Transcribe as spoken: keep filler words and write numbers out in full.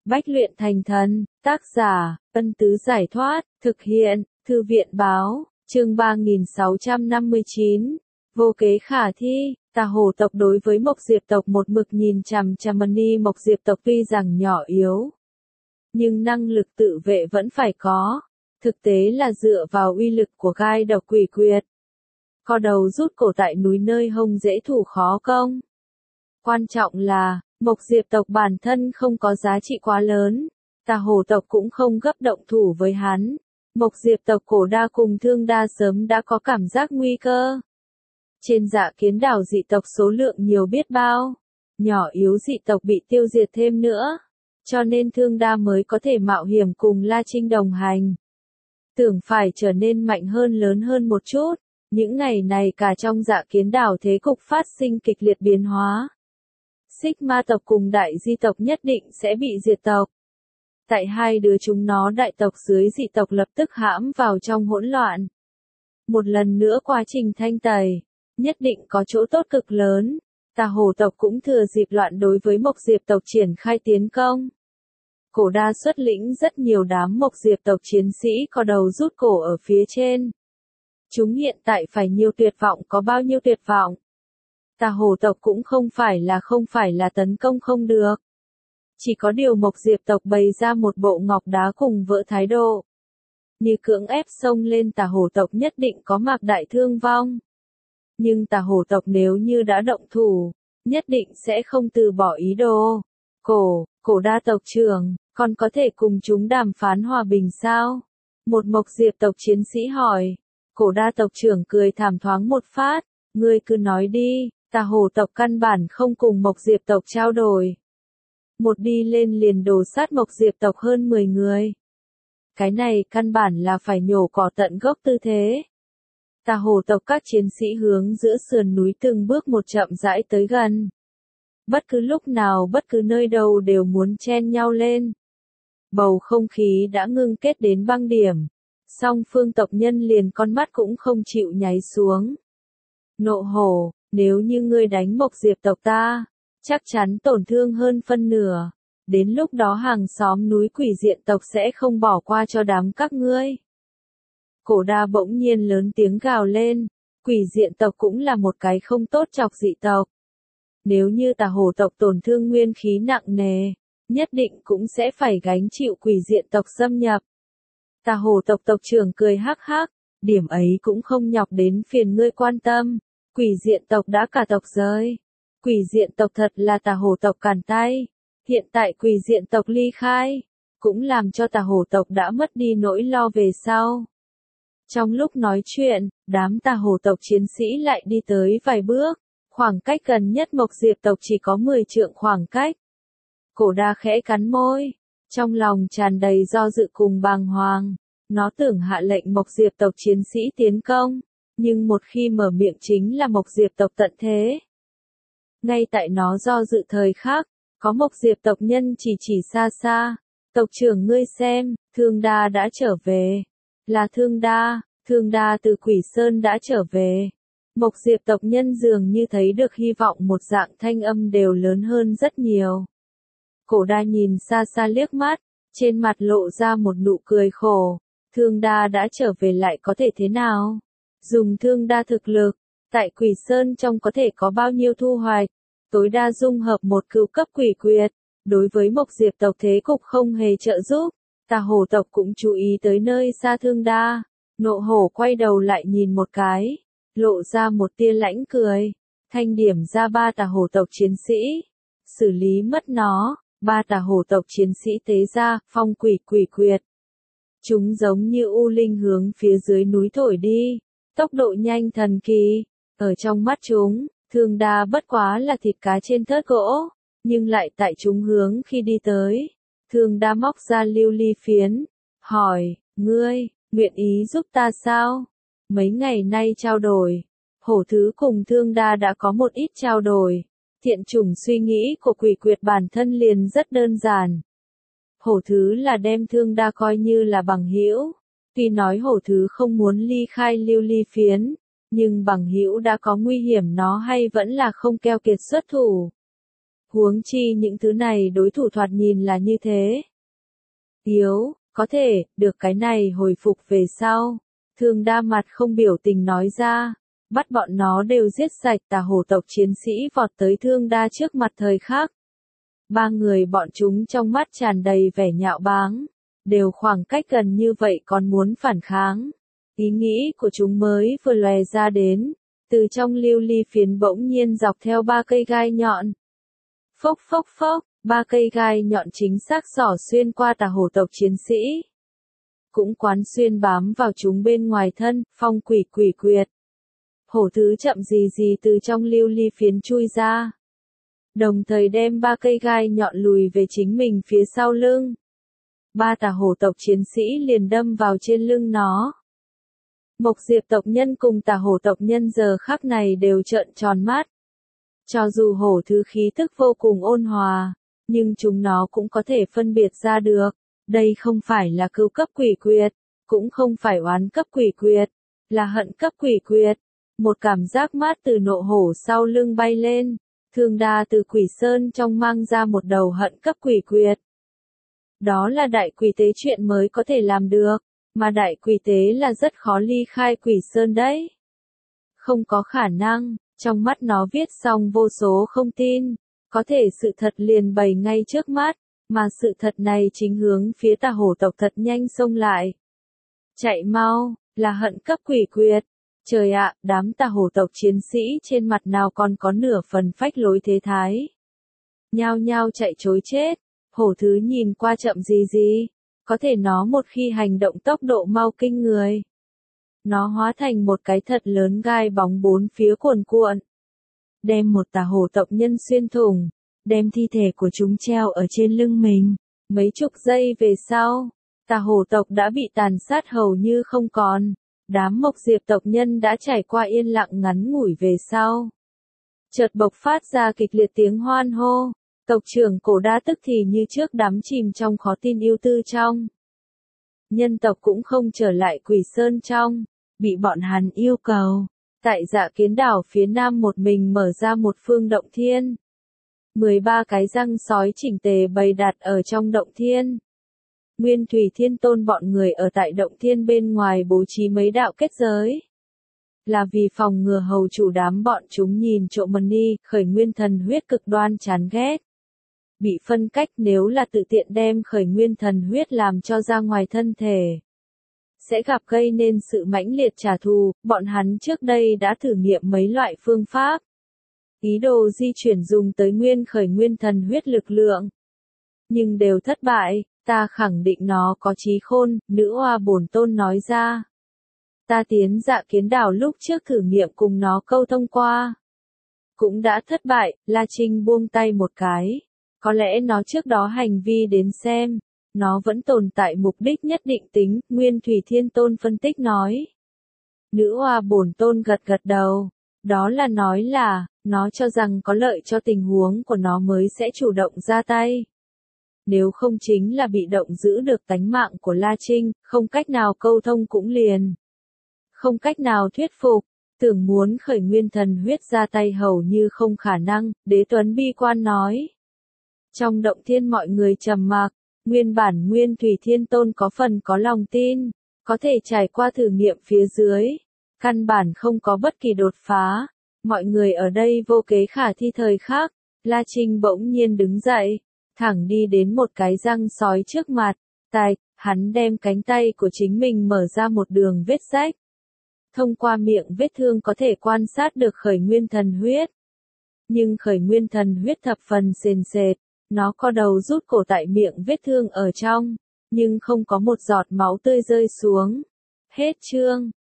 Bách luyện thành thần, tác giả, Ân Tứ Giải Thoát, thực hiện, Thư viện Báo, chương ba nghìn sáu trăm năm mươi chín, vô kế khả thi. Tà Hồ tộc đối với Mộc Diệp tộc một mực nhìn chằm chằm Mani Mộc Diệp tộc tuy rằng nhỏ yếu, nhưng năng lực tự vệ vẫn phải có. Thực tế là dựa vào uy lực của gai độc quỷ quyệt. Co đầu rút cổ tại núi nơi hông dễ thủ khó công. Quan trọng là, Mộc Diệp tộc bản thân không có giá trị quá lớn, Tà Hồ tộc cũng không gấp động thủ với hắn. Mộc Diệp tộc Cổ Đa cùng Thương Đa sớm đã có cảm giác nguy cơ. Trên Dạ Kiến đảo dị tộc số lượng nhiều biết bao, nhỏ yếu dị tộc bị tiêu diệt thêm nữa, cho nên Thương Đa mới có thể mạo hiểm cùng La Trinh đồng hành. Tưởng phải trở nên mạnh hơn lớn hơn một chút, những ngày này cả trong Dạ Kiến đảo thế cục phát sinh kịch liệt biến hóa. Xích Ma tộc cùng Đại Di tộc nhất định sẽ bị diệt tộc. Tại hai đứa chúng nó đại tộc dưới dị tộc lập tức hãm vào trong hỗn loạn. Một lần nữa quá trình thanh tẩy, nhất định có chỗ tốt cực lớn. Tà Hồ tộc cũng thừa dịp loạn đối với Mộc Diệp tộc triển khai tiến công. Cổ Đa xuất lĩnh rất nhiều đám Mộc Diệp tộc chiến sĩ có đầu rút cổ ở phía trên. Chúng hiện tại phải nhiều tuyệt vọng có bao nhiêu tuyệt vọng. Tà Hồ tộc cũng không phải là không phải là tấn công không được. Chỉ có điều Mộc Diệp tộc bày ra một bộ ngọc đá cùng vỡ thái độ. Như cưỡng ép xông lên Tà Hồ tộc nhất định có mạc đại thương vong. Nhưng Tà Hồ tộc nếu như đã động thủ, nhất định sẽ không từ bỏ ý đồ. Cổ, Cổ Đa tộc trưởng, còn có thể cùng chúng đàm phán hòa bình sao? Một Mộc Diệp tộc chiến sĩ hỏi. Cổ Đa tộc trưởng cười thảm thoáng một phát, ngươi cứ nói đi, Tà Hồ tộc căn bản không cùng Mộc Diệp tộc trao đổi. Một đi lên liền đổ sát Mộc Diệp tộc hơn mười người. Cái này căn bản là phải nhổ cỏ tận gốc tư thế. Tà Hồ tộc các chiến sĩ hướng giữa sườn núi từng bước một chậm rãi tới gần. Bất cứ lúc nào bất cứ nơi đâu đều muốn chen nhau lên. Bầu không khí đã ngưng kết đến băng điểm. Song phương tộc nhân liền con mắt cũng không chịu nháy xuống. Nộ hổ, nếu như ngươi đánh Mộc Diệp tộc ta, chắc chắn tổn thương hơn phân nửa. Đến lúc đó hàng xóm núi Quỷ Diện tộc sẽ không bỏ qua cho đám các ngươi. Cổ Đa bỗng nhiên lớn tiếng gào lên. Quỷ Diện tộc cũng là một cái không tốt chọc dị tộc. Nếu như Tà Hồ tộc tổn thương nguyên khí nặng nề, nhất định cũng sẽ phải gánh chịu Quỷ Diện tộc xâm nhập. Tà Hồ tộc tộc trưởng cười hắc hắc, điểm ấy cũng không nhọc đến phiền ngươi quan tâm. Quỷ Diện tộc đã cả tộc rơi. Quỷ Diện tộc thật là Tà Hồ tộc cản tay. Hiện tại Quỷ Diện tộc ly khai, cũng làm cho Tà Hồ tộc đã mất đi nỗi lo về sau. Trong lúc nói chuyện, đám Tà Hồ tộc chiến sĩ lại đi tới vài bước, khoảng cách gần nhất Mộc Diệp tộc chỉ có mười trượng khoảng cách. Cổ Đa khẽ cắn môi, trong lòng tràn đầy do dự cùng bàng hoàng, nó tưởng hạ lệnh Mộc Diệp tộc chiến sĩ tiến công, nhưng một khi mở miệng chính là Mộc Diệp tộc tận thế. Ngay tại nó do dự thời khắc, có Mộc Diệp tộc nhân chỉ chỉ xa xa, tộc trưởng ngươi xem, Thương Đa đã trở về. Là Thương Đa, Thương Đa từ Quỷ Sơn đã trở về. Mộc Diệp tộc nhân dường như thấy được hy vọng một dạng thanh âm đều lớn hơn rất nhiều. Cổ Đa nhìn xa xa liếc mắt, trên mặt lộ ra một nụ cười khổ. Thương Đa đã trở về lại có thể thế nào? Dùng Thương Đa thực lực, tại Quỷ Sơn trong có thể có bao nhiêu thu hoạch? Tối đa dung hợp một cửu cấp quỷ quyệt, đối với Mộc Diệp tộc thế cục không hề trợ giúp. Tà Hồ tộc cũng chú ý tới nơi xa Thương Đa. Nộ hổ quay đầu lại nhìn một cái, lộ ra một tia lãnh cười. Thanh điểm ra ba Tà Hồ tộc chiến sĩ, xử lý mất nó. Ba Tà Hồ tộc chiến sĩ tế ra phong quỷ quỷ quyệt. Chúng giống như u linh hướng phía dưới núi thổi đi, tốc độ nhanh thần kỳ. Ở trong mắt chúng, Thương Đa bất quá là thịt cá trên thớt gỗ, nhưng lại tại chúng hướng khi đi tới. Thương Đa móc ra lưu ly phiến, hỏi, ngươi, nguyện ý giúp ta sao? Mấy ngày nay trao đổi, Hổ Thứ cùng Thương Đa đã có một ít trao đổi. Thiện chủng suy nghĩ của quỷ quyệt bản thân liền rất đơn giản. Hổ Thứ là đem Thương Đa coi như là bằng hữu. Tuy nói Hổ Thứ không muốn ly khai lưu ly phiến, nhưng bằng hữu đã có nguy hiểm nó hay vẫn là không keo kiệt xuất thủ. Huống chi những thứ này đối thủ thoạt nhìn là như thế. Yếu, có thể, được cái này hồi phục về sau. Thương Đa mặt không biểu tình nói ra, bắt bọn nó đều giết sạch. Tà hổ tộc chiến sĩ vọt tới Thương Đa trước mặt thời khắc. Ba người bọn chúng trong mắt tràn đầy vẻ nhạo báng, đều khoảng cách gần như vậy còn muốn phản kháng. Ý nghĩ của chúng mới vừa lòe ra đến, từ trong lưu ly phiến bỗng nhiên dọc theo ba cây gai nhọn. Phốc phốc phốc, ba cây gai nhọn chính xác xỏ xuyên qua tà hổ tộc chiến sĩ. Cũng quán xuyên bám vào chúng bên ngoài thân, phong quỷ quỷ quyệt. Hổ thứ chậm gì gì từ trong lưu ly phiến chui ra. Đồng thời đem ba cây gai nhọn lùi về chính mình phía sau lưng. Ba tà hổ tộc chiến sĩ liền đâm vào trên lưng nó. Mộc Diệp tộc nhân cùng tà hổ tộc nhân giờ khắc này đều trợn tròn mắt. Cho dù hổ thứ khí tức vô cùng ôn hòa, nhưng chúng nó cũng có thể phân biệt ra được. Đây không phải là cừu cấp quỷ quyệt, cũng không phải oán cấp quỷ quyệt, là hận cấp quỷ quyệt. Một cảm giác mát từ nộ hổ sau lưng bay lên. Thương Đa từ quỷ sơn trong mang ra một đầu hận cấp quỷ quyệt. Đó là đại quỷ tế chuyện mới có thể làm được, mà đại quỷ tế là rất khó ly khai quỷ sơn đấy. Không có khả năng, trong mắt nó viết xong vô số không tin, có thể sự thật liền bày ngay trước mắt, mà sự thật này chính hướng phía tà hổ tộc thật nhanh xông lại. Chạy mau, là hận cấp quỷ quyệt. Trời ạ, đám tà hổ tộc chiến sĩ trên mặt nào còn có nửa phần phách lối thế thái. Nhao nhao chạy trối chết, hổ thứ nhìn qua chậm gì gì, có thể nó một khi hành động tốc độ mau kinh người. Nó hóa thành một cái thật lớn gai bóng bốn phía cuồn cuộn. Đem một tà hổ tộc nhân xuyên thủng, đem thi thể của chúng treo ở trên lưng mình. Mấy chục giây về sau, tà hổ tộc đã bị tàn sát hầu như không còn. Đám Mộc Diệp tộc nhân đã trải qua yên lặng ngắn ngủi về sau. Chợt bộc phát ra kịch liệt tiếng hoan hô, tộc trưởng Cổ Đa tức thì như trước đắm chìm trong khó tin ưu tư trong. Nhân tộc cũng không trở lại Quỷ Sơn trong, bị bọn hắn yêu cầu, tại Dạ Kiến đảo phía nam một mình mở ra một phương động thiên. mười ba cái răng sói chỉnh tề bày đặt ở trong động thiên. Nguyên Thủy Thiên Tôn bọn người ở tại động thiên bên ngoài bố trí mấy đạo kết giới. Là vì phòng ngừa hầu chủ đám bọn chúng nhìn trộm mần đi, khởi nguyên thần huyết cực đoan chán ghét. Bị phân cách nếu là tự tiện đem khởi nguyên thần huyết làm cho ra ngoài thân thể. Sẽ gặp gây nên sự mãnh liệt trả thù, bọn hắn trước đây đã thử nghiệm mấy loại phương pháp. Ý đồ di chuyển dùng tới nguyên khởi nguyên thần huyết lực lượng. Nhưng đều thất bại. Ta khẳng định nó có trí khôn, nữ oa bổn tôn nói ra. Ta tiến Dạ Kiến đảo lúc trước thử nghiệm cùng nó câu thông qua. Cũng đã thất bại, La Trinh buông tay một cái. Có lẽ nó trước đó hành vi đến xem, nó vẫn tồn tại mục đích nhất định tính, Nguyên Thủy Thiên Tôn phân tích nói. Nữ oa bổn tôn gật gật đầu, đó là nói là, nó cho rằng có lợi cho tình huống của nó mới sẽ chủ động ra tay. Nếu không chính là bị động giữ được tánh mạng của La Trinh, không cách nào câu thông cũng liền. Không cách nào thuyết phục, tưởng muốn khởi nguyên thần huyết ra tay hầu như không khả năng, Đế Tuấn bi quan nói. Trong động thiên mọi người trầm mặc, nguyên bản Nguyên Thủy Thiên Tôn có phần có lòng tin, có thể trải qua thử nghiệm phía dưới. Căn bản không có bất kỳ đột phá, mọi người ở đây vô kế khả thi thời khác, La Trinh bỗng nhiên đứng dậy. Thẳng đi đến một cái răng sói trước mặt, tài, hắn đem cánh tay của chính mình mở ra một đường vết rách. Thông qua miệng vết thương có thể quan sát được khởi nguyên thần huyết. Nhưng khởi nguyên thần huyết thập phần sền sệt, nó co đầu rút cổ tại miệng vết thương ở trong, nhưng không có một giọt máu tươi rơi xuống. Hết chương.